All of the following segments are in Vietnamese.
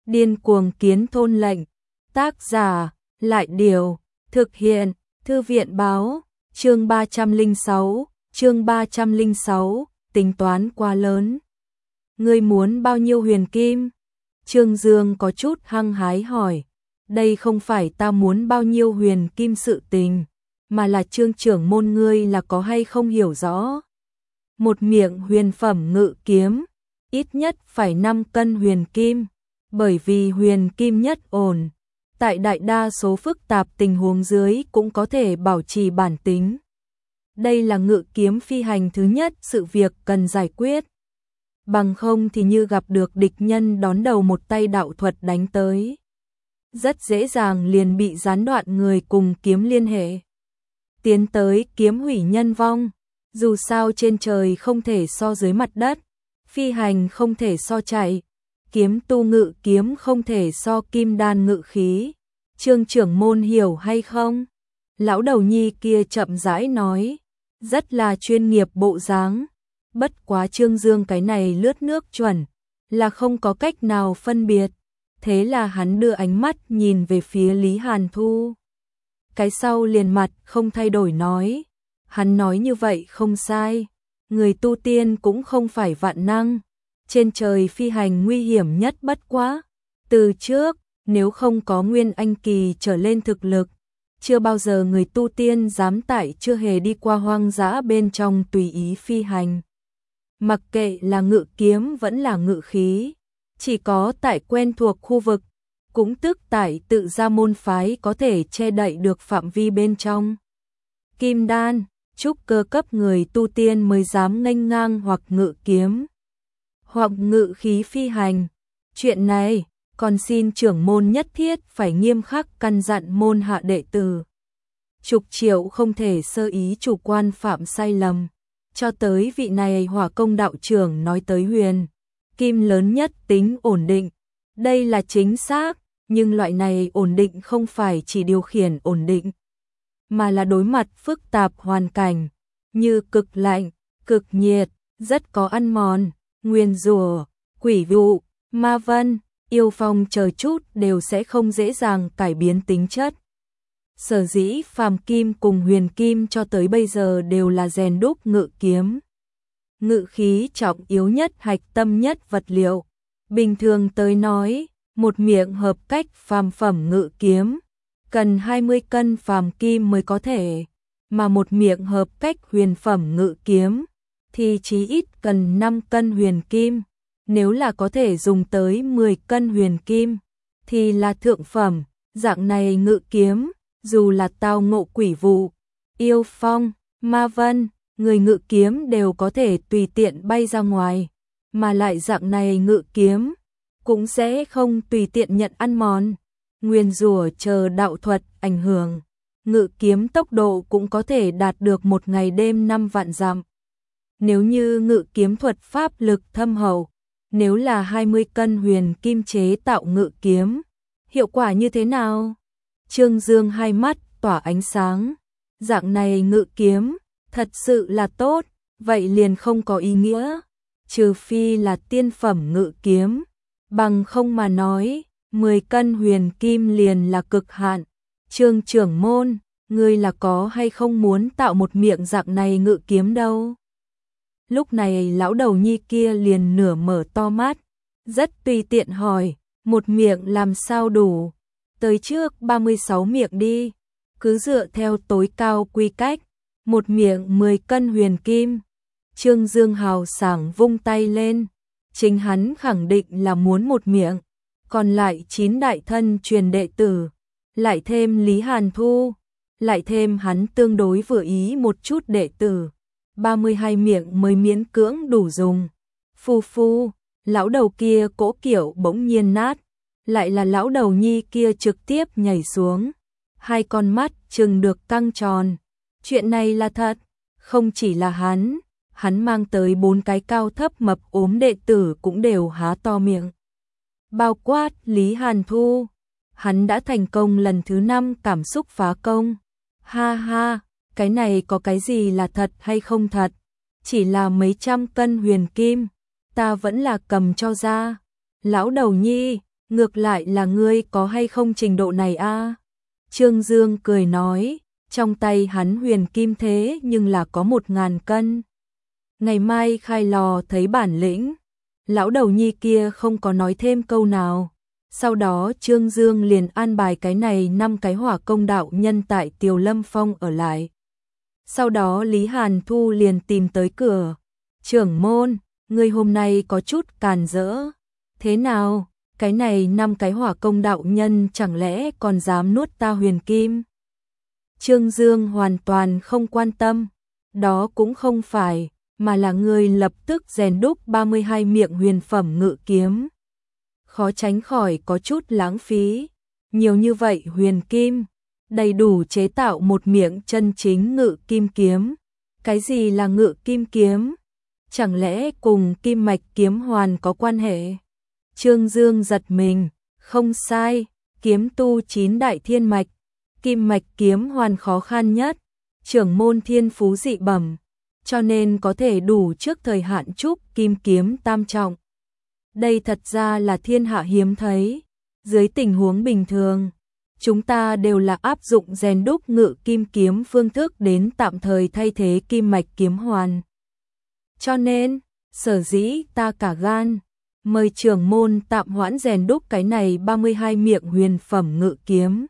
Điên cuồng kiến thôn lệnh. Tác giả, Lại Điều, thực hiện, Thư viện báo, chương 306, tính toán quá lớn. Ngươi muốn bao nhiêu huyền kim? Trương Dương có chút hăng hái hỏi. Đây không phải ta muốn bao nhiêu huyền kim sự tình, mà là Trương trưởng môn ngươi là có hay không hiểu rõ. Một miệng huyền phẩm ngự kiếm, ít nhất phải 5 cân huyền kim, bởi vì huyền kim nhất ổn, tại đại đa số phức tạp tình huống dưới cũng có thể bảo trì bản tính. Đây là ngự kiếm phi hành thứ nhất sự việc cần giải quyết. Bằng không thì như gặp được địch nhân đón đầu một tay đạo thuật đánh tới. Rất dễ dàng liền bị gián đoạn người cùng kiếm liên hệ. Tiến tới kiếm hủy nhân vong, dù sao trên trời không thể so dưới mặt đất, phi hành không thể so chạy, kiếm tu ngự kiếm không thể so kim đan ngự khí. Trương trưởng môn hiểu hay không? Lão đầu nhi kia chậm rãi nói, rất là chuyên nghiệp bộ dáng. Bất quá Trương Dương cái này lướt nước chuẩn, là không có cách nào phân biệt. Thế là hắn đưa ánh mắt nhìn về phía Lý Hàn Thu. Cái sau liền mặt không thay đổi nói, hắn nói như vậy không sai, người tu tiên cũng không phải vạn năng, trên trời phi hành nguy hiểm nhất bất quá. Từ trước, nếu không có Nguyên Anh kỳ trở lên thực lực, chưa bao giờ người tu tiên dám tại chưa hề đi qua hoang dã bên trong tùy ý phi hành. Mặc kệ là ngự kiếm vẫn là ngự khí, chỉ có tại quen thuộc khu vực, cũng tức tại tự ra môn phái có thể che đậy được phạm vi bên trong. Kim đan, trúc cơ cấp người tu tiên mới dám nghênh ngang hoặc ngự kiếm, hoặc ngự khí phi hành. Chuyện này, còn xin trưởng môn nhất thiết phải nghiêm khắc căn dặn môn hạ đệ tử. Trục Triệu không thể sơ ý chủ quan phạm sai lầm. Cho tới vị này Hỏa Công đạo trưởng nói tới huyền kim lớn nhất tính ổn định. Đây là chính xác, nhưng loại này ổn định không phải chỉ điều khiển ổn định, mà là đối mặt phức tạp hoàn cảnh, như cực lạnh, cực nhiệt, rất có ăn mòn, nguyền rủa, quỷ vụ, ma vân, yêu phong chờ chút đều sẽ không dễ dàng cải biến tính chất. Sở dĩ phàm kim cùng huyền kim cho tới bây giờ đều là rèn đúc ngự kiếm. Ngự khí trọng yếu nhất hạch tâm nhất vật liệu. Bình thường tới nói, một miệng hợp cách phàm phẩm ngự kiếm, cần 20 cân phàm kim mới có thể, mà một miệng hợp cách huyền phẩm ngự kiếm, thì chí ít cần 5 cân huyền kim. Nếu là có thể dùng tới 10 cân huyền kim, thì là thượng phẩm. Dạng này ngự kiếm, dù là tao ngộ quỷ vụ, yêu phong, ma vân, người ngự kiếm đều có thể tùy tiện bay ra ngoài, mà lại dạng này ngự kiếm cũng sẽ không tùy tiện nhận ăn mòn, nguyên rủa chờ đạo thuật ảnh hưởng. Ngự kiếm tốc độ cũng có thể đạt được một ngày đêm 5 vạn dặm. Nếu như ngự kiếm thuật pháp lực thâm hậu, nếu là 20 cân huyền kim chế tạo ngự kiếm, hiệu quả như thế nào? Trương Dương hai mắt tỏa ánh sáng. Dạng này ngự kiếm, thật sự là tốt, vậy liền không có ý nghĩa. Trừ phi là tiên phẩm ngự kiếm, bằng không mà nói, 10 cân huyền kim liền là cực hạn. Trương trưởng môn, ngươi là có hay không muốn tạo một miệng dạng này ngự kiếm đâu? Lúc này lão đầu nhi kia liền nửa mở to mắt, rất tùy tiện hỏi, một miệng làm sao đủ? Tới trước 36 miệng đi, cứ dựa theo tối cao quy cách, một miệng 10 cân huyền kim. Trương Dương hào sảng vung tay lên, chính hắn khẳng định là muốn một miệng, còn lại 9 đại thân truyền đệ tử, lại thêm Lý Hàn Thu, lại thêm hắn tương đối vừa ý một chút đệ tử, 32 miệng mới miễn cưỡng đủ dùng. Phu phu, lão đầu kia cỗ kiểu bỗng nhiên nát, lại là lão đầu nhi kia trực tiếp nhảy xuống, hai con mắt trừng được căng tròn. Chuyện này là thật, không chỉ là hắn mang tới 4 cái cao thấp mập ốm đệ tử cũng đều há to miệng. Bao quát Lý Hàn Thu, hắn đã thành công lần thứ 5 cảm xúc phá công. Ha ha, cái này có cái gì là thật hay không thật? Chỉ là mấy trăm cân huyền kim, ta vẫn là cầm cho ra. Lão đầu nhi, Ngược lại là ngươi có hay không trình độ này a? Trương Dương cười nói, trong tay hắn huyền kim thế nhưng là có 1000 cân. Ngày mai khai lò thấy bản lĩnh. Lão đầu nhi kia không có nói thêm câu nào. Sau đó Trương Dương liền an bài cái này 5 cái hỏa công đạo nhân tại Tiều Lâm Phong ở lại. Sau đó Lý Hàn Thu liền tìm tới cửa. Trưởng môn, ngươi hôm nay có chút càn rỡ. Thế nào, cái này 5 cái hỏa công đạo nhân chẳng lẽ còn dám nuốt ta huyền kim? Trương Dương hoàn toàn không quan tâm. Đó cũng không phải, mà là ngươi lập tức rèn đúc 32 miệng huyền phẩm ngự kiếm. Khó tránh khỏi có chút lãng phí. Nhiều như vậy huyền kim, đầy đủ chế tạo một miệng chân chính ngự kim kiếm. Cái gì là ngự kim kiếm? Chẳng lẽ cùng kim mạch kiếm hoàn có quan hệ? Trương Dương giật mình, không sai, kiếm tu 9 đại thiên mạch, kim mạch kiếm hoàn khó khăn nhất, trưởng môn thiên phú dị bẩm, cho nên có thể đủ trước thời hạn trúc kim kiếm tam trọng. Đây thật ra là thiên hạ hiếm thấy. Dưới tình huống bình thường, chúng ta đều là áp dụng rèn đúc ngự kim kiếm phương thức đến tạm thời thay thế kim mạch kiếm hoàn. Cho nên, sở dĩ ta cả gan, mời trưởng môn tạm hoãn rèn đúc cái này 32 miệng huyền phẩm ngự kiếm.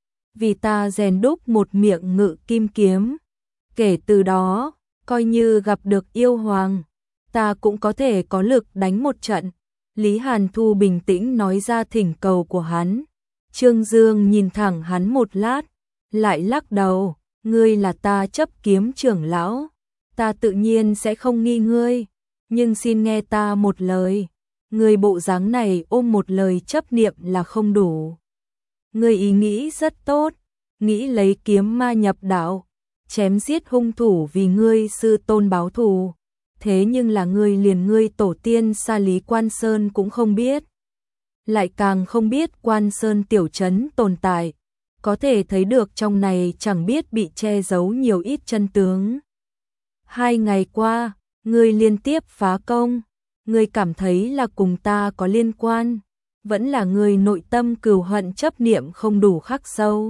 Vì ta rèn đúc một miệng ngự kim kiếm, kể từ đó, coi như gặp được yêu hoàng, ta cũng có thể có lực đánh một trận. Lý Hàn Thu bình tĩnh nói ra thỉnh cầu của hắn. Trương Dương nhìn thẳng hắn một lát, lại lắc đầu, ngươi là ta chấp kiếm trưởng lão, ta tự nhiên sẽ không nghi ngươi, nhưng xin nghe ta một lời, ngươi bộ dáng này ôm một lời chấp niệm là không đủ. Ngươi ý nghĩ rất tốt, nghĩ lấy kiếm ma nhập đạo, chém giết hung thủ vì ngươi sư tôn báo thù. Thế nhưng là ngươi liền ngươi tổ tiên Sa Lý Quan Sơn cũng không biết. Lại càng không biết Quan Sơn tiểu trấn tồn tại. Có thể thấy được trong này chẳng biết bị che giấu nhiều ít chân tướng. 2 ngày qua, ngươi liên tiếp phá công. Ngươi cảm thấy là cùng ta có liên quan. Vẫn là ngươi nội tâm cừu hận chấp niệm không đủ khắc sâu.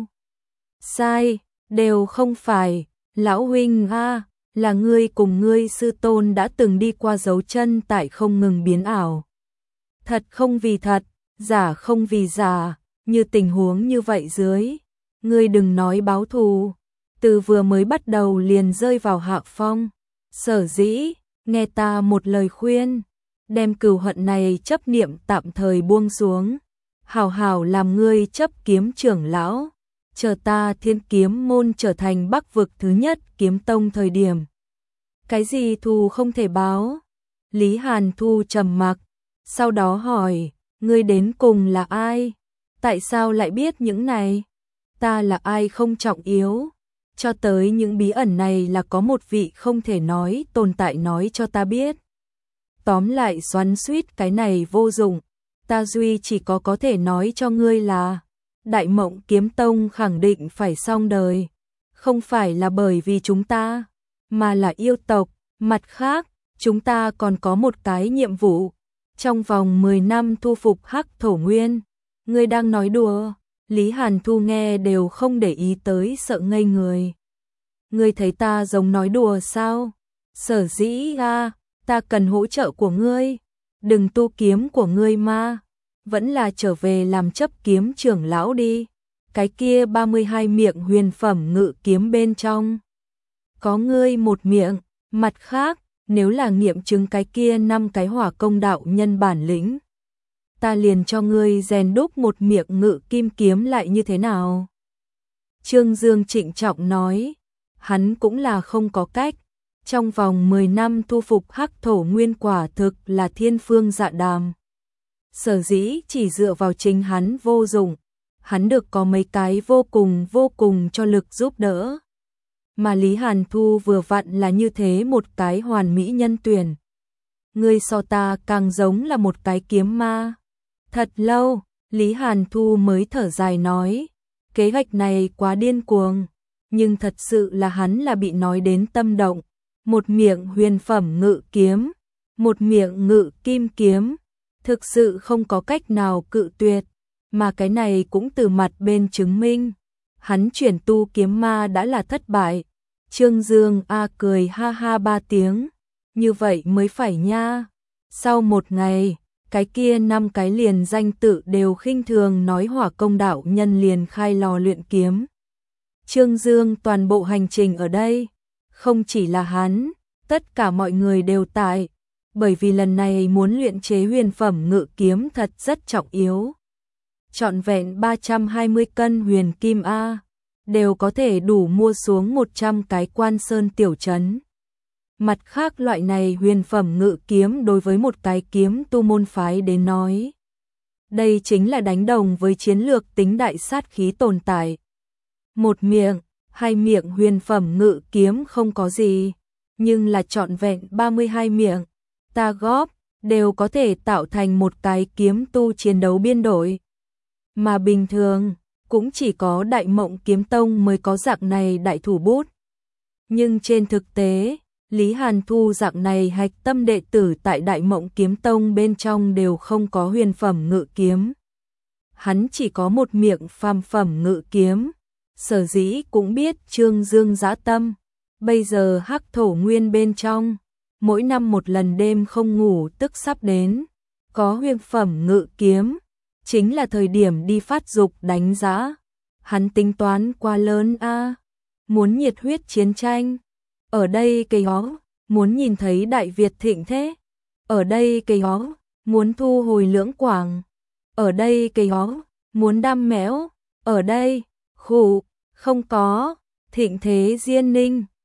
Sai, đều không phải, lão huynh a. Là ngươi cùng ngươi sư tôn đã từng đi qua dấu chân tại không ngừng biến ảo. Thật không vì thật, giả không vì giả, như tình huống như vậy dưới. Ngươi đừng nói báo thù, từ vừa mới bắt đầu liền rơi vào hạ phong. Sở dĩ, nghe ta một lời khuyên, đem cừu hận này chấp niệm tạm thời buông xuống. Hảo hảo làm ngươi chấp kiếm trưởng lão. Chờ ta Thiên Kiếm môn trở thành Bắc vực thứ nhất kiếm tông thời điểm. Cái gì thù không thể báo? Lý Hàn Thu trầm mặc, sau đó hỏi, ngươi đến cùng là ai? Tại sao lại biết những này? Ta là ai không trọng yếu, cho tới những bí ẩn này là có một vị không thể nói tồn tại nói cho ta biết. Tóm lại xoắn xuýt cái này vô dụng, ta duy chỉ có thể nói cho ngươi là Đại Mộng Kiếm Tông khẳng định phải xong đời, không phải là bởi vì chúng ta, mà là yêu tộc. Mặt khác, chúng ta còn có một cái nhiệm vụ, trong vòng 10 năm thu phục Hắc Thổ Nguyên. Ngươi đang nói đùa? Lý Hàn Thu nghe đều không để ý tới sợ ngây người. Ngươi thấy ta giống nói đùa sao? Sở dĩ ta cần hỗ trợ của ngươi, đừng tu kiếm của ngươi mà, vẫn là trở về làm chấp kiếm trưởng lão đi. Cái kia 32 miệng huyền phẩm ngự kiếm bên trong, có ngươi một miệng. Mặt khác, nếu là nghiệm chứng cái kia 5 cái hỏa công đạo nhân bản lĩnh, ta liền cho ngươi rèn đúc một miệng ngự kim kiếm lại như thế nào? Trương Dương trịnh trọng nói, hắn cũng là không có cách, trong vòng 10 năm thu phục Hắc Thổ Nguyên quả thực là thiên phương dạ đàm. Sở dĩ chỉ dựa vào chính hắn vô dụng, hắn được có mấy cái vô cùng cho lực giúp đỡ. Mà Lý Hàn Thu vừa vặn là như thế một cái hoàn mỹ nhân tuyển. Ngươi so ta càng giống là một cái kiếm ma. Thật lâu, Lý Hàn Thu mới thở dài nói, kế hoạch này quá điên cuồng, nhưng thật sự là hắn là bị nói đến tâm động. Một miệng huyền phẩm ngự kiếm, một miệng ngự kim kiếm, thực sự không có cách nào cự tuyệt, mà cái này cũng từ mặt bên chứng minh. Hắn chuyển tu kiếm ma đã là thất bại. Trương Dương cười ha ha 3 tiếng, như vậy mới phải nha. Sau một ngày, cái kia 5 cái liền danh tự đều khinh thường nói Hỏa Công đạo nhân liền khai lò luyện kiếm. Trương Dương toàn bộ hành trình ở đây, không chỉ là hắn, tất cả mọi người đều tại, bởi vì lần này muốn luyện chế huyền phẩm ngự kiếm thật rất trọng yếu. Trọn vẹn 320 cân huyền kim đều có thể đủ mua xuống 100 cái Quan Sơn tiểu trấn. Mặt khác loại này huyền phẩm ngự kiếm đối với một cái kiếm tu môn phái đến nói, đây chính là đánh đồng với chiến lược tính đại sát khí tồn tại. Một miệng, hai miệng huyền phẩm ngự kiếm không có gì, nhưng là trọn vẹn 32 miệng, ta góp, đều có thể tạo thành một cái kiếm tu chiến đấu biên đội. Mà bình thường, cũng chỉ có Đại Mộng Kiếm Tông mới có dạng này đại thủ bút. Nhưng trên thực tế, Lý Hàn Thu dạng này hạch tâm đệ tử tại Đại Mộng Kiếm Tông bên trong đều không có huyền phẩm ngự kiếm. Hắn chỉ có một miệng phàm phẩm ngự kiếm. Sở dĩ cũng biết Trương Dương dã tâm. Bây giờ Hắc Thổ Nguyên bên trong, mỗi năm một lần đêm không ngủ tức sắp đến, có huyền phẩm ngự kiếm, chính là thời điểm đi phát dục đánh giá. Hắn tính toán quá lớn muốn nhiệt huyết chiến tranh. Ở đây cây hó, muốn nhìn thấy Đại Việt thịnh thế. Ở đây cây hó, muốn thu hồi Lưỡng Quảng. Ở đây cây hó, muốn đam mẽo. Ở đây, khủ, không có, thịnh thế Diên Ninh.